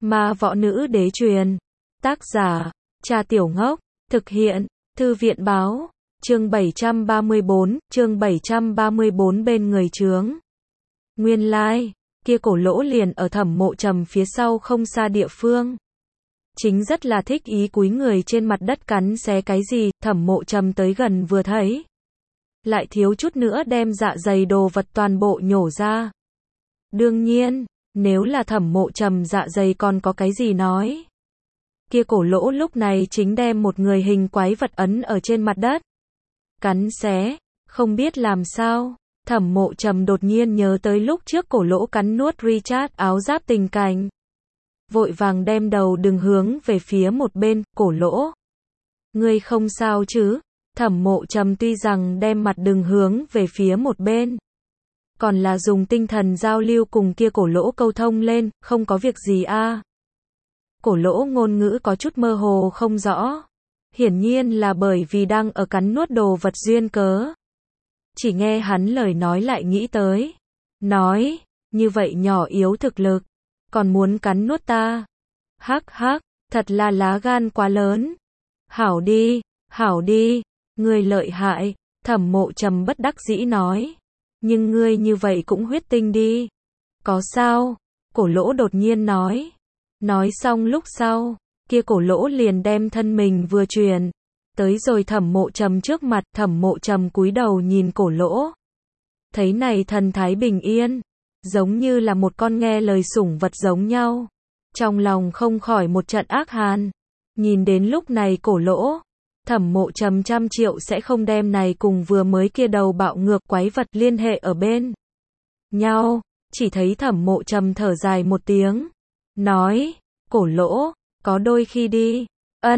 Ma võ nữ đế truyền. Tác giả, Trà Tiểu Ngốc. Thực hiện, Thư viện báo. Chương 734 bên người trướng. Nguyên lai, kia cổ lỗ liền ở Thẩm Mộ Trầm phía sau không xa địa phương. Chính rất là thích ý cúi người trên mặt đất cắn xé cái gì, Thẩm Mộ Trầm tới gần vừa thấy. Lại thiếu chút nữa đem dạ dày đồ vật toàn bộ nhổ ra. Đương nhiên, nếu là Thẩm Mộ Trầm dạ dày còn có cái gì nói. Kia cổ lỗ lúc này chính đem một người hình quái vật ấn ở trên mặt đất. Cắn xé, không biết làm sao. Thẩm Mộ Trầm đột nhiên nhớ tới lúc trước cổ lỗ cắn nuốt Richard áo giáp tình cảnh. Vội vàng đem đầu đừng hướng về phía một bên, cổ lỗ. Ngươi không sao chứ? Thẩm Mộ Trầm tuy rằng đem mặt đừng hướng về phía một bên. Còn là dùng tinh thần giao lưu cùng kia cổ lỗ câu thông lên, không có việc gì a. Cổ lỗ ngôn ngữ có chút mơ hồ không rõ. Hiển nhiên là bởi vì đang ở cắn nuốt đồ vật duyên cớ. Chỉ nghe hắn lời nói lại nghĩ tới. Nói, như vậy nhỏ yếu thực lực, còn muốn cắn nuốt ta. Hắc hắc, thật là lá gan quá lớn. Hảo đi, ngươi lợi hại, Thẩm Mộ Trầm bất đắc dĩ nói. Nhưng ngươi như vậy cũng huyết tinh đi. Có sao? Cổ lỗ đột nhiên nói. Nói xong lúc sau, kia cổ lỗ liền đem thân mình vừa truyền. Tới rồi Thẩm Mộ Trầm trước mặt, Thẩm Mộ Trầm cúi đầu nhìn cổ lỗ. Thấy này thần thái bình yên, giống như là một con nghe lời sủng vật giống nhau. Trong lòng không khỏi một trận ác hàn. Nhìn đến lúc này cổ lỗ, Thẩm Mộ Trầm trăm triệu sẽ không đem này cùng vừa mới kia đầu bạo ngược quái vật liên hệ ở bên nhau. Chỉ thấy Thẩm Mộ Trầm thở dài một tiếng. Nói, cổ lỗ, có đôi khi đi.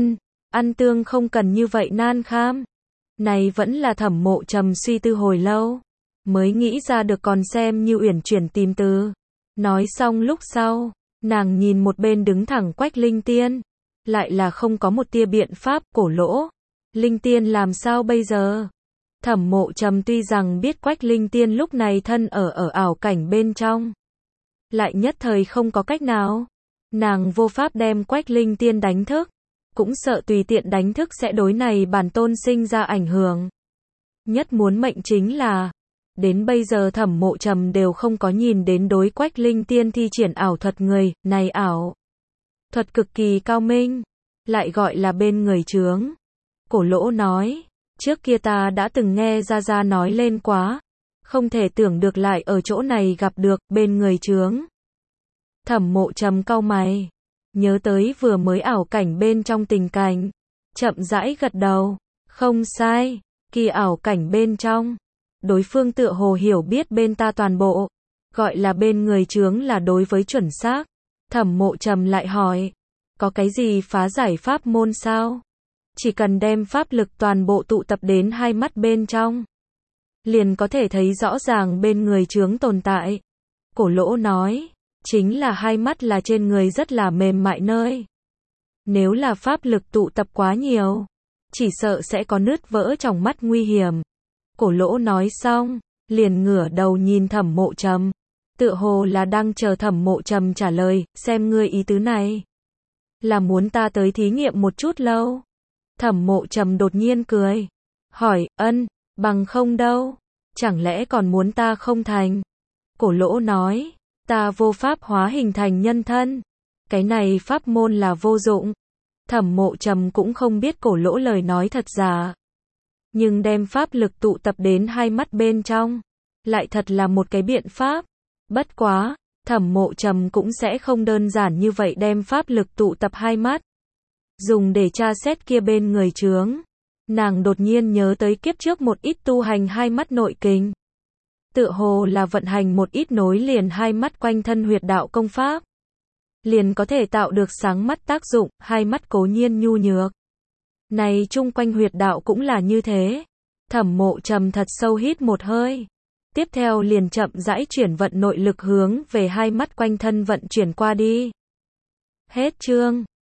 Ăn tương không cần như vậy nan kham. Này vẫn là Thẩm Mộ Trầm suy tư hồi lâu. Mới nghĩ ra được còn xem như uyển chuyển tìm từ. Nói xong lúc sau, nàng nhìn một bên đứng thẳng Quách Linh Tiên. Lại là không có một tia biện pháp, cổ lỗ. Linh Tiên làm sao bây giờ? Thẩm Mộ Trầm tuy rằng biết Quách Linh Tiên lúc này thân ở ảo cảnh bên trong. Lại nhất thời không có cách nào. Nàng vô pháp đem Quách Linh Tiên đánh thức. Cũng sợ tùy tiện đánh thức sẽ đối này bản tôn sinh ra ảnh hưởng. Nhất muốn mệnh chính là, đến bây giờ Thẩm Mộ Trầm đều không có nhìn đến đối Quách Linh Tiên thi triển ảo thuật người, này ảo thuật cực kỳ cao minh, lại gọi là bên người trướng. Cổ lỗ nói, trước kia ta đã từng nghe Gia nói lên quá, không thể tưởng được lại ở chỗ này gặp được, bên người trướng. Thẩm Mộ Trầm cau mày, nhớ tới vừa mới ảo cảnh bên trong tình cảnh, chậm rãi gật đầu, không sai, kỳ ảo cảnh bên trong, đối phương tựa hồ hiểu biết bên ta toàn bộ, gọi là bên người trướng là đối với chuẩn xác. Thẩm Mộ Trầm lại hỏi, có cái gì phá giải pháp môn sao? Chỉ cần đem pháp lực toàn bộ tụ tập đến hai mắt bên trong, liền có thể thấy rõ ràng bên người trướng tồn tại. Cổ lỗ nói, chính là hai mắt là trên người rất là mềm mại nơi. Nếu là pháp lực tụ tập quá nhiều, chỉ sợ sẽ có nứt vỡ trong mắt nguy hiểm. Cổ lỗ nói xong, liền ngửa đầu nhìn Thẩm Mộ Trầm. Tựa hồ là đang chờ Thẩm Mộ Trầm trả lời, xem ngươi ý tứ này. Là muốn ta tới thí nghiệm một chút lâu. Thẩm Mộ Trầm đột nhiên cười. Hỏi, bằng không đâu. Chẳng lẽ còn muốn ta không thành? Cổ lỗ nói, ta vô pháp hóa hình thành nhân thân. Cái này pháp môn là vô dụng. Thẩm Mộ Trầm cũng không biết cổ lỗ lời nói thật giả. Nhưng đem pháp lực tụ tập đến hai mắt bên trong, lại thật là một cái biện pháp. Bất quá, Thẩm Mộ Trầm cũng sẽ không đơn giản như vậy đem pháp lực tụ tập hai mắt. Dùng để tra xét kia bên người trướng. Nàng đột nhiên nhớ tới kiếp trước một ít tu hành hai mắt nội kinh. Tựa hồ là vận hành một ít nối liền hai mắt quanh thân huyệt đạo công pháp. Liền có thể tạo được sáng mắt tác dụng, hai mắt cố nhiên nhu nhược. Này chung quanh huyệt đạo cũng là như thế. Thẩm Mộ Trầm thật sâu hít một hơi. Tiếp theo liền chậm rãi chuyển vận nội lực hướng về hai mắt quanh thân vận chuyển qua đi. Hết chương.